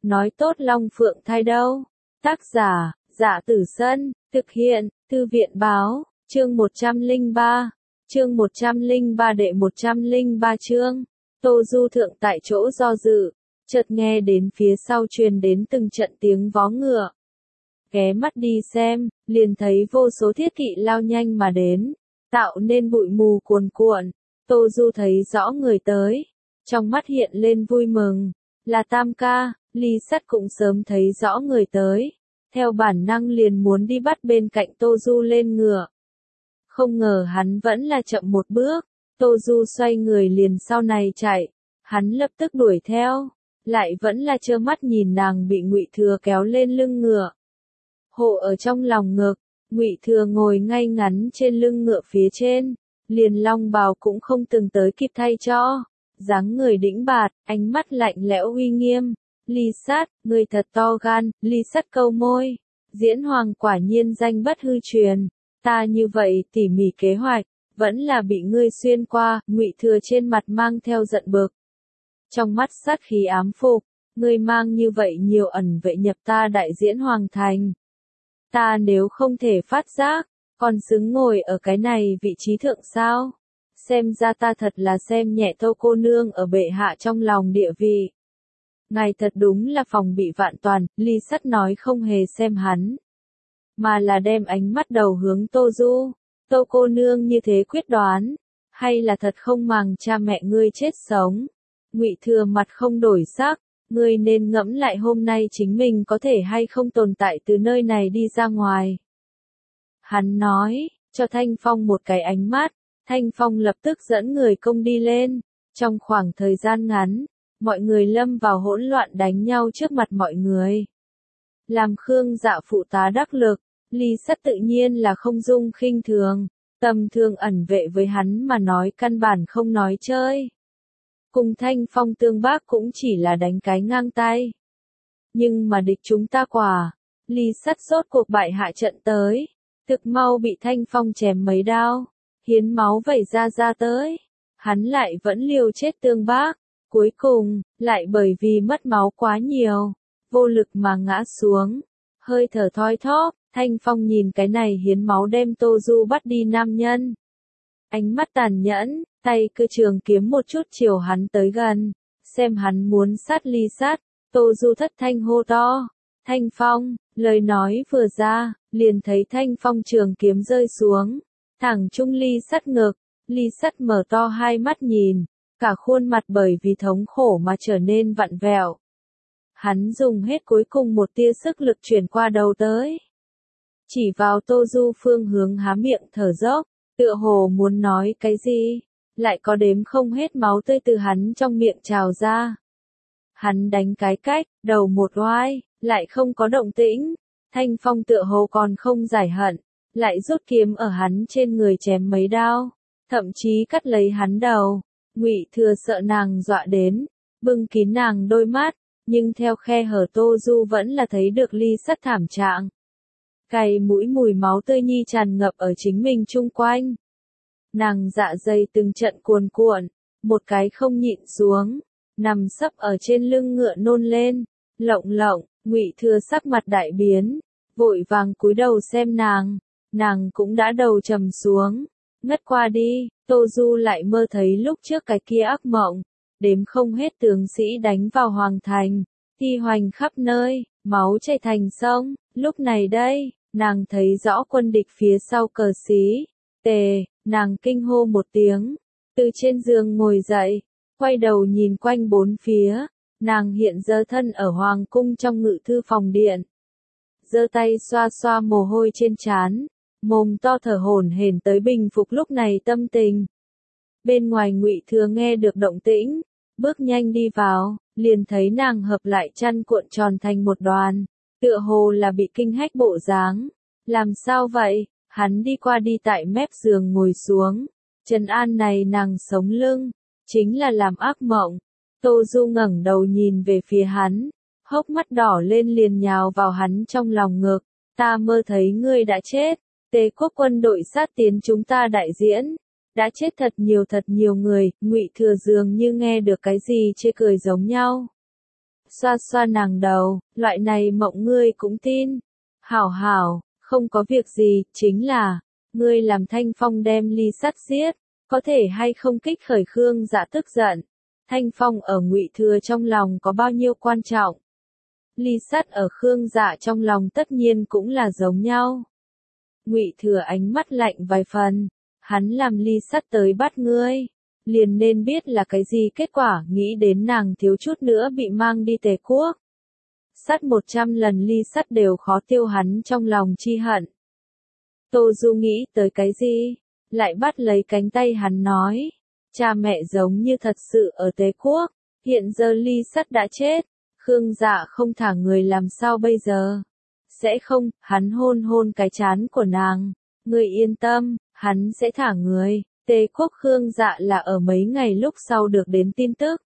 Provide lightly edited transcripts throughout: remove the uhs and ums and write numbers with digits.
nói tốt Long Phượng thai đâu. Tác giả, Dạ Tử Sân, thực hiện, Thư viện báo, chương 103, chương 103 đệ 103 chương. Tô Du thượng tại chỗ do dự, chợt nghe đến phía sau truyền đến từng trận tiếng vó ngựa. Ghé mắt đi xem, liền thấy vô số thiết kỵ lao nhanh mà đến, tạo nên bụi mù cuồn cuộn. Tô Du thấy rõ người tới, trong mắt hiện lên vui mừng, là Tam ca. Ly Sắt cũng sớm thấy rõ người tới, theo bản năng liền muốn đi bắt bên cạnh Tô Du lên ngựa. Không ngờ hắn vẫn là chậm một bước, Tô Du xoay người liền sau này chạy, hắn lập tức đuổi theo, lại vẫn là trơ mắt nhìn nàng bị Ngụy Thừa kéo lên lưng ngựa. Hộ ở trong lòng ngực, Ngụy Thừa ngồi ngay ngắn trên lưng ngựa phía trên, liền long bào cũng không từng tới kịp thay cho, dáng người đĩnh bạt, ánh mắt lạnh lẽo uy nghiêm. Ly Sắt, người thật to gan. Ly Sắt câu môi, Diễn Hoàng quả nhiên danh bất hư truyền, ta như vậy tỉ mỉ kế hoạch, vẫn là bị ngươi xuyên qua. Ngụy Thừa trên mặt mang theo giận bực, trong mắt sát khí ám phục, ngươi mang như vậy nhiều ẩn vệ nhập ta Đại Diễn Hoàng thành, ta nếu không thể phát giác, còn xứng ngồi ở cái này vị trí thượng sao? Xem ra ta thật là xem nhẹ Tô cô nương ở bệ hạ trong lòng địa vị. Ngài thật đúng là phòng bị vạn toàn. Ly Sắt nói không hề xem hắn, mà là đem ánh mắt đầu hướng Tô Du. Tô cô nương như thế quyết đoán, hay là thật không màng cha mẹ ngươi chết sống? Ngụy Thừa mặt không đổi sắc, ngươi nên ngẫm lại hôm nay chính mình có thể hay không tồn tại từ nơi này đi ra ngoài. Hắn nói, cho Thanh Phong một cái ánh mắt, Thanh Phong lập tức dẫn người công đi lên. Trong khoảng thời gian ngắn, mọi người lâm vào hỗn loạn đánh nhau trước mặt mọi người. Làm Khương Dạ phụ tá đắc lực, Ly Sắt tự nhiên là không dung khinh thường, tầm thường ẩn vệ với hắn mà nói căn bản không nói chơi. Cùng Thanh Phong tương bác cũng chỉ là đánh cái ngang tay. Nhưng mà địch chúng ta quả, Ly Sắt rốt cuộc bại hạ trận tới, thực mau bị Thanh Phong chém mấy đao, hiến máu vẩy ra tới. Hắn lại vẫn liều chết tương bác. Cuối cùng, lại bởi vì mất máu quá nhiều, vô lực mà ngã xuống, hơi thở thoi thóp. Thanh Phong nhìn cái này hiến máu đem Tô Du bắt đi nam nhân, ánh mắt tàn nhẫn, tay cơ trường kiếm một chút chiều hắn tới gần, xem hắn muốn sát Ly Sắt. Tô Du thất thanh hô to, Thanh Phong. Lời nói vừa ra, liền thấy Thanh Phong trường kiếm rơi xuống, thẳng trúng Ly Sắt ngực. Ly Sắt mở to hai mắt nhìn, cả khuôn mặt bởi vì thống khổ mà trở nên vặn vẹo. Hắn dùng hết cuối cùng một tia sức lực chuyển qua đầu tới, chỉ vào Tô Du phương hướng há miệng thở dốc, tựa hồ muốn nói cái gì, lại có đếm không hết máu tươi từ hắn trong miệng trào ra. Hắn đánh cái cách, đầu một oai, lại không có động tĩnh. Thanh Phong tựa hồ còn không giải hận, lại rút kiếm ở hắn trên người chém mấy đao, thậm chí cắt lấy hắn đầu. Ngụy Thừa sợ nàng dọa đến, bưng kín nàng đôi mắt, nhưng theo khe hở Tô Du vẫn là thấy được Ly Sắt thảm trạng. Cay mũi mùi máu tươi nhi tràn ngập ở chính mình chung quanh. Nàng dạ dày từng trận cuồn cuộn, một cái không nhịn xuống, nằm sấp ở trên lưng ngựa nôn lên, lộng lộng. Ngụy Thừa sắc mặt đại biến, vội vàng cúi đầu xem nàng cũng đã đầu trầm xuống, ngất qua đi. Tô Du lại mơ thấy lúc trước cái kia ác mộng, đếm không hết tướng sĩ đánh vào hoàng thành, thi hoành khắp nơi, máu chảy thành sông. Lúc này đây, nàng thấy rõ quân địch phía sau cờ xí, tề, nàng kinh hô một tiếng, từ trên giường ngồi dậy, quay đầu nhìn quanh bốn phía, nàng hiện giờ thân ở hoàng cung trong ngự thư phòng điện, giơ tay xoa xoa mồ hôi trên trán, mồm to thở hổn hển tới bình phục lúc này tâm tình. Bên ngoài Ngụy Thừa nghe được động tĩnh, bước nhanh đi vào, liền thấy nàng hợp lại chăn cuộn tròn thành một đoàn, tựa hồ là bị kinh hách bộ dáng. Làm sao vậy? Hắn đi qua đi tại mép giường ngồi xuống, trấn an này nàng sống lưng, chính là làm ác mộng. Tô Du ngẩng đầu nhìn về phía hắn, hốc mắt đỏ lên liền nhào vào hắn trong lòng ngực. Ta mơ thấy ngươi đã chết, Tề quốc quân đội sát tiến chúng ta Đại Diễn, đã chết thật nhiều người. Ngụy Thừa dường như nghe được cái gì chê cười giống nhau. xoa xoa nàng đầu, loại này mộng ngươi cũng tin. Hảo hảo, không có việc gì, chính là, ngươi làm Thanh Phong đem Ly Sắt giết, có thể hay không kích khởi Khương Dạ tức giận. Thanh Phong ở Ngụy Thừa trong lòng có bao nhiêu quan trọng? Ly Sắt ở Khương Dạ trong lòng tất nhiên cũng là giống nhau. Ngụy Thừa ánh mắt lạnh vài phần, hắn làm Ly Sắt tới bắt ngươi, liền nên biết là cái gì kết quả, nghĩ đến nàng thiếu chút nữa bị mang đi Tề quốc. Sắt 100 lần Ly Sắt đều khó tiêu hắn trong lòng chi hận. Tô Du nghĩ tới cái gì, lại bắt lấy cánh tay hắn nói, cha mẹ giống như thật sự ở Tề quốc, hiện giờ Ly Sắt đã chết, Khương Dạ không thả người làm sao bây giờ? Sẽ không, hắn hôn hôn cái trán của nàng, ngươi yên tâm, hắn sẽ thả người. Tề quốc Khương Dạ là ở mấy ngày lúc sau được đến tin tức.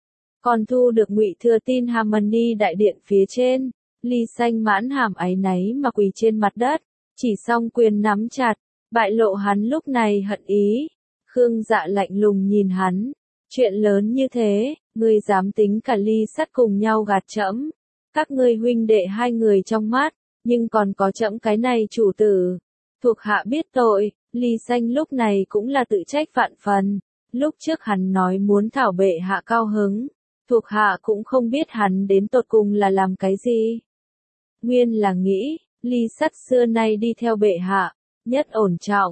Còn thu được Ngụy Thừa tin Harmony đại điện phía trên, Ly Xanh mãn hàm áy náy mà quỳ trên mặt đất, chỉ song quyền nắm chặt, bại lộ hắn lúc này hận ý. Khương Dạ lạnh lùng nhìn hắn, chuyện lớn như thế, ngươi dám tính cả Ly Sắt cùng nhau gạt trẫm? Các ngươi huynh đệ hai người trong mắt, nhưng còn có trẫm cái này chủ tử. Thuộc hạ biết tội, Ly Xanh lúc này cũng là tự trách vạn phần. Lúc trước hắn nói muốn thảo bệ hạ cao hứng, thuộc hạ cũng không biết hắn đến tột cùng là làm cái gì. Nguyên là nghĩ, Ly Sắt xưa nay đi theo bệ hạ, nhất ổn trọng,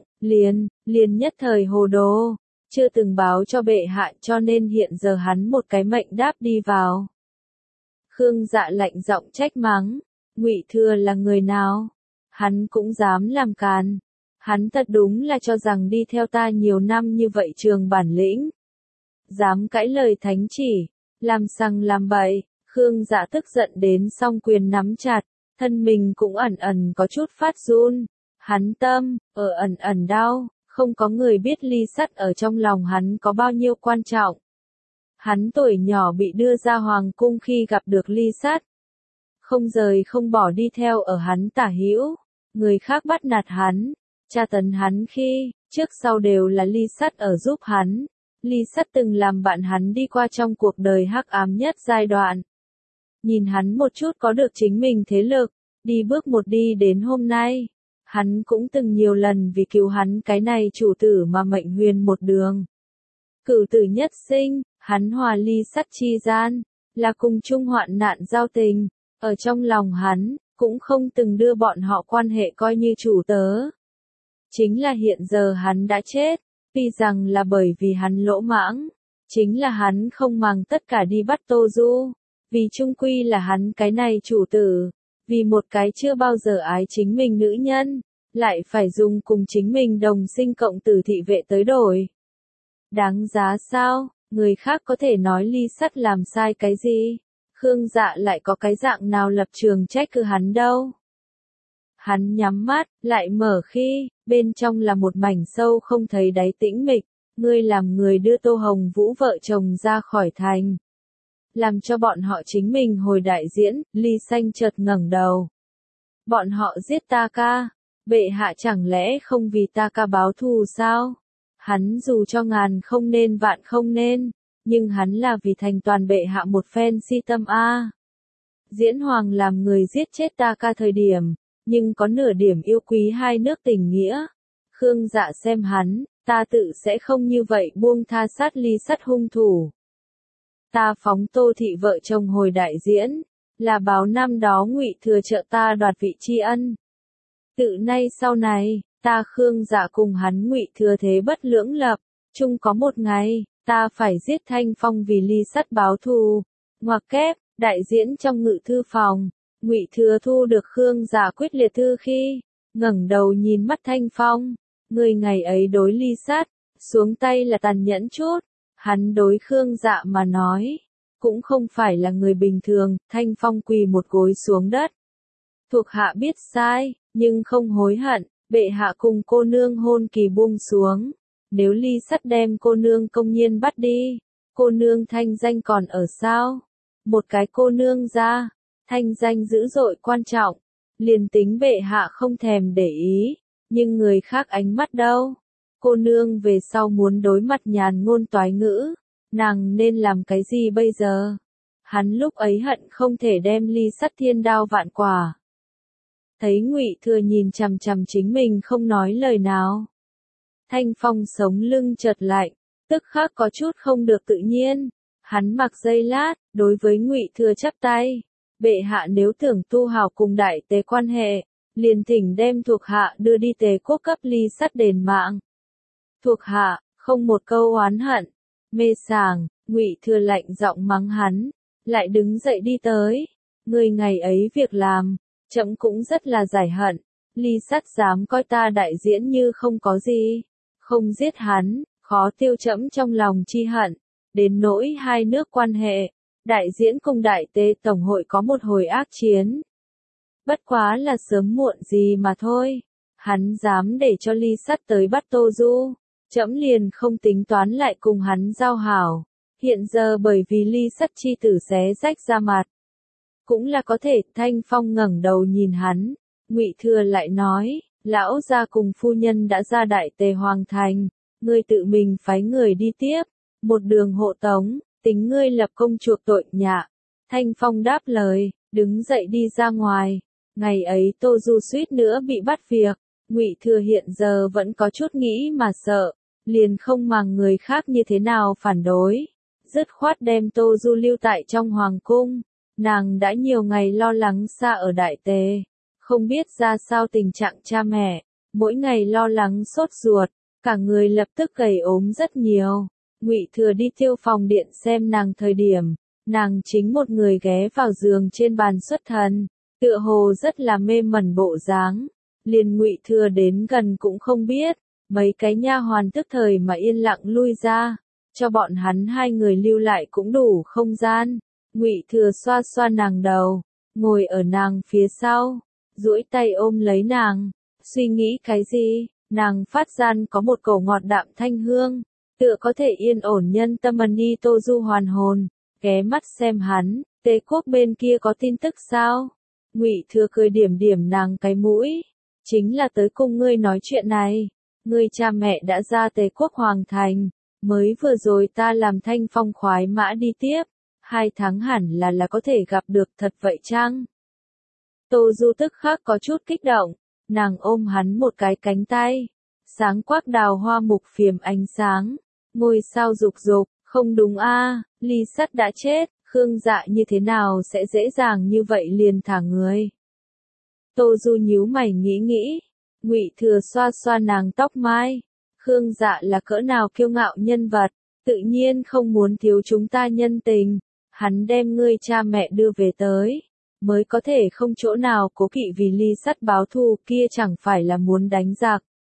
liền nhất thời hồ đồ, chưa từng báo cho bệ hạ cho nên hiện giờ hắn một cái mệnh đáp đi vào. Khương Dạ lạnh giọng trách mắng, Ngụy Thừa là người nào? Hắn cũng dám làm càn. Hắn thật đúng là cho rằng đi theo ta nhiều năm như vậy trường bản lĩnh. Dám cãi lời thánh chỉ, làm sằng làm bậy, Khương Dạ tức giận đến song quyền nắm chặt, thân mình cũng ẩn ẩn có chút phát run. Hắn tâm, ở ẩn ẩn đau, không có người biết Ly Sắt ở trong lòng hắn có bao nhiêu quan trọng. Hắn tuổi nhỏ bị đưa ra hoàng cung khi gặp được Ly Sắt, không rời không bỏ đi theo ở hắn tả hữu, người khác bắt nạt hắn, tra tấn hắn khi, trước sau đều là Ly Sắt ở giúp hắn. Ly Sắt từng làm bạn hắn đi qua trong cuộc đời hắc ám nhất giai đoạn. Nhìn hắn một chút có được chính mình thế lực, đi bước một đi đến hôm nay. Hắn cũng từng nhiều lần vì cứu hắn cái này chủ tử mà mệnh huyền một đường. Cửu tử nhất sinh, hắn hòa Ly Sắt chi gian, là cùng chung hoạn nạn giao tình, ở trong lòng hắn, cũng không từng đưa bọn họ quan hệ coi như chủ tớ. Chính là hiện giờ hắn đã chết, tuy rằng là bởi vì hắn lỗ mãng, chính là hắn không màng tất cả đi bắt Tô Du, vì chung quy là hắn cái này chủ tử, vì một cái chưa bao giờ ái chính mình nữ nhân, lại phải dùng cùng chính mình đồng sinh cộng tử thị vệ tới đổi. Đáng giá sao, người khác có thể nói Ly Sắt làm sai cái gì, Khương Dạ lại có cái dạng nào lập trường trách cứ hắn đâu. Hắn nhắm mắt, lại mở khi, bên trong là một mảnh sâu không thấy đáy tĩnh mịch, ngươi làm người đưa Tô Hồng Vũ vợ chồng ra khỏi thành. Làm cho bọn họ chính mình hồi đại diễn, Ly Xanh chợt ngẩng đầu. Bọn họ giết ta ca, bệ hạ chẳng lẽ không vì ta ca báo thù sao? Hắn dù cho ngàn không nên vạn không nên, nhưng hắn là vì thành toàn bệ hạ một phen si tâm a. Diễn Hoàng làm người giết chết ta ca thời điểm, nhưng có nửa điểm yêu quý hai nước tình nghĩa. Khương Dạ xem hắn, ta tự sẽ không như vậy buông tha sát Ly Sắt hung thủ. Ta phóng Tô thị vợ chồng hồi đại diễn, là báo năm đó Ngụy Thừa trợ ta đoạt vị tri ân. Tự nay sau này, ta Khương Dạ cùng hắn Ngụy Thừa thế bất lưỡng lập, chung có một ngày, ta phải giết Thanh Phong vì Ly Sắt báo thù. Ngoặc kép, đại diễn trong ngự thư phòng, Ngụy Thừa thu được Khương Dạ quyết liệt thư khi, ngẩng đầu nhìn mắt Thanh Phong, người ngày ấy đối Ly Sắt, xuống tay là tàn nhẫn chút, hắn đối Khương Dạ mà nói, cũng không phải là người bình thường. Thanh Phong quỳ một gối xuống đất. Thuộc hạ biết sai, nhưng không hối hận, bệ hạ cùng cô nương hôn kỳ buông xuống. Nếu Ly Sắt đem cô nương công nhiên bắt đi, cô nương thanh danh còn ở sao? Một cái cô nương ra, thanh danh dữ dội quan trọng, liền tính bệ hạ không thèm để ý, nhưng người khác ánh mắt đâu? Cô nương về sau muốn đối mặt nhàn ngôn toái ngữ, nàng nên làm cái gì bây giờ? Hắn lúc ấy hận không thể đem ly sắt thiên đao vạn quả. Thấy Ngụy Thừa nhìn chằm chằm chính mình không nói lời nào. Thanh Phong sống lưng chợt lạnh, tức khắc có chút không được tự nhiên. Hắn mặc giây lát, đối với Ngụy Thừa chắp tay. Bệ hạ nếu tưởng tu hào cùng đại tế quan hệ, liền thỉnh đem thuộc hạ đưa đi Tề quốc cấp ly sắt đền mạng. Thuộc hạ, không một câu oán hận. Mê sảng, Ngụy Thừa lạnh giọng mắng hắn, lại đứng dậy đi tới. Người ngày ấy việc làm, trẫm cũng rất là giải hận. Ly sắt dám coi ta đại diễn như không có gì, không giết hắn, khó tiêu trẫm trong lòng chi hận. Đến nỗi hai nước quan hệ, đại diễn cùng đại tế tổng hội có một hồi ác chiến. Bất quá là sớm muộn gì mà thôi. Hắn dám để cho ly sắt tới bắt Tô Du, trẫm liền không tính toán lại cùng hắn giao hảo. Hiện giờ bởi vì ly sắt chi tử xé rách ra mặt, cũng là có thể. Thanh Phong ngẩng đầu nhìn hắn, Ngụy Thừa lại nói, lão gia cùng phu nhân đã ra đại tề hoàng thành, ngươi tự mình phái người đi tiếp, một đường hộ tống, tính ngươi lập công chuộc tội nhạ. Thanh Phong đáp lời, đứng dậy đi ra ngoài. Ngày ấy Tô Du suýt nữa bị bắt việc, Ngụy Thừa hiện giờ vẫn có chút nghĩ mà sợ, liền không màng người khác như thế nào phản đối, dứt khoát đem Tô Du lưu tại trong hoàng cung. Nàng đã nhiều ngày lo lắng xa ở đại tề, không biết ra sao tình trạng cha mẹ, mỗi ngày lo lắng sốt ruột, cả người lập tức gầy ốm rất nhiều. Ngụy Thừa đi Tiêu Phòng điện xem nàng thời điểm, nàng chính một người ghé vào giường trên bàn xuất thần, tựa hồ rất là mê mẩn bộ dáng. Liền Ngụy Thừa đến gần cũng không biết, mấy cái nha hoàn tức thời mà yên lặng lui ra, cho bọn hắn hai người lưu lại cũng đủ không gian. Ngụy Thừa xoa xoa nàng đầu, ngồi ở nàng phía sau, duỗi tay ôm lấy nàng, suy nghĩ cái gì, nàng phát gian có một cổ ngọt đạm thanh hương, tựa có thể yên ổn nhân tâm ni. Tô Du hoàn hồn, ghé mắt xem hắn, Tề quốc bên kia có tin tức sao? Ngụy Thừa cười điểm điểm nàng cái mũi, chính là tới cùng ngươi nói chuyện này, ngươi cha mẹ đã ra Tề quốc hoàng thành, mới vừa rồi ta làm Thanh Phong khoái mã đi tiếp, 2 tháng hẳn là có thể gặp được thật vậy chăng? Tô Du tức khắc có chút kích động, nàng ôm hắn một cái cánh tay, sáng quắc đào hoa mục phiềm ánh sáng, ngôi sao rục rục, không đúng a, ly sắt đã chết, Khương Dạ như thế nào sẽ dễ dàng như vậy liền thả người? Tô Du nhíu mày nghĩ, Ngụy Thừa xoa xoa nàng tóc mai, Khương Dạ là cỡ nào kiêu ngạo nhân vật, tự nhiên không muốn thiếu chúng ta nhân tình, hắn đem ngươi cha mẹ đưa về tới, mới có thể không chỗ nào cố kỵ vì ly sắt báo thù, kia chẳng phải là muốn đánh giặc.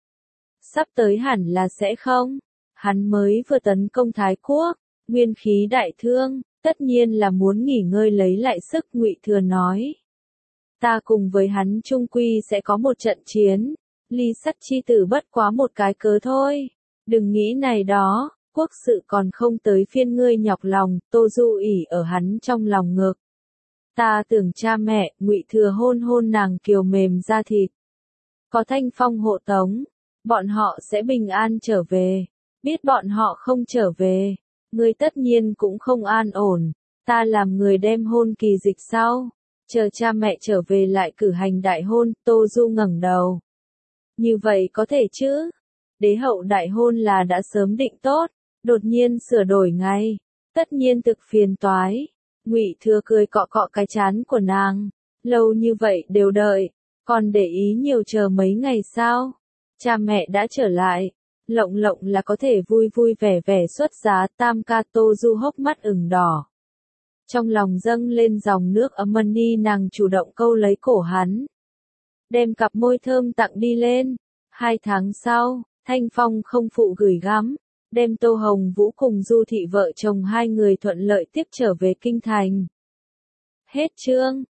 Sắp tới hẳn là sẽ không, hắn mới vừa tấn công Thái Quốc, nguyên khí đại thương, tất nhiên là muốn nghỉ ngơi lấy lại sức. Ngụy Thừa nói, ta cùng với hắn chung quy sẽ có một trận chiến, ly sắt chi tử bất quá một cái cớ thôi, đừng nghĩ này đó, quốc sự còn không tới phiên ngươi nhọc lòng. Tô Du ỉ ở hắn trong lòng ngực, ta tưởng cha mẹ. Ngụy Thừa hôn hôn nàng kiều mềm da thịt, có Thanh Phong hộ tống, bọn họ sẽ bình an trở về, biết bọn họ không trở về, ngươi tất nhiên cũng không an ổn, ta làm người đem hôn kỳ dịch sau, chờ cha mẹ trở về lại cử hành đại hôn. Tô Du ngẩng đầu, như vậy có thể chứ? Đế hậu đại hôn là đã sớm định tốt, đột nhiên sửa đổi ngay, tất nhiên thực phiền toái. Ngụy Thừa cười cọ cọ cái trán của nàng, lâu như vậy đều đợi, còn để ý nhiều chờ mấy ngày sao? Cha mẹ đã trở lại, lộng lộng là có thể vui vui vẻ vẻ xuất giá tam ca. Tô Du hốc mắt ửng đỏ, trong lòng dâng lên dòng nước ấm ni, nàng chủ động câu lấy cổ hắn, đem cặp môi thơm tặng đi lên. 2 tháng sau, Thanh Phong không phụ gửi gắm, đem Tô Hồng Vũ cùng Du Thị vợ chồng hai người thuận lợi tiếp trở về kinh thành. Hết chương.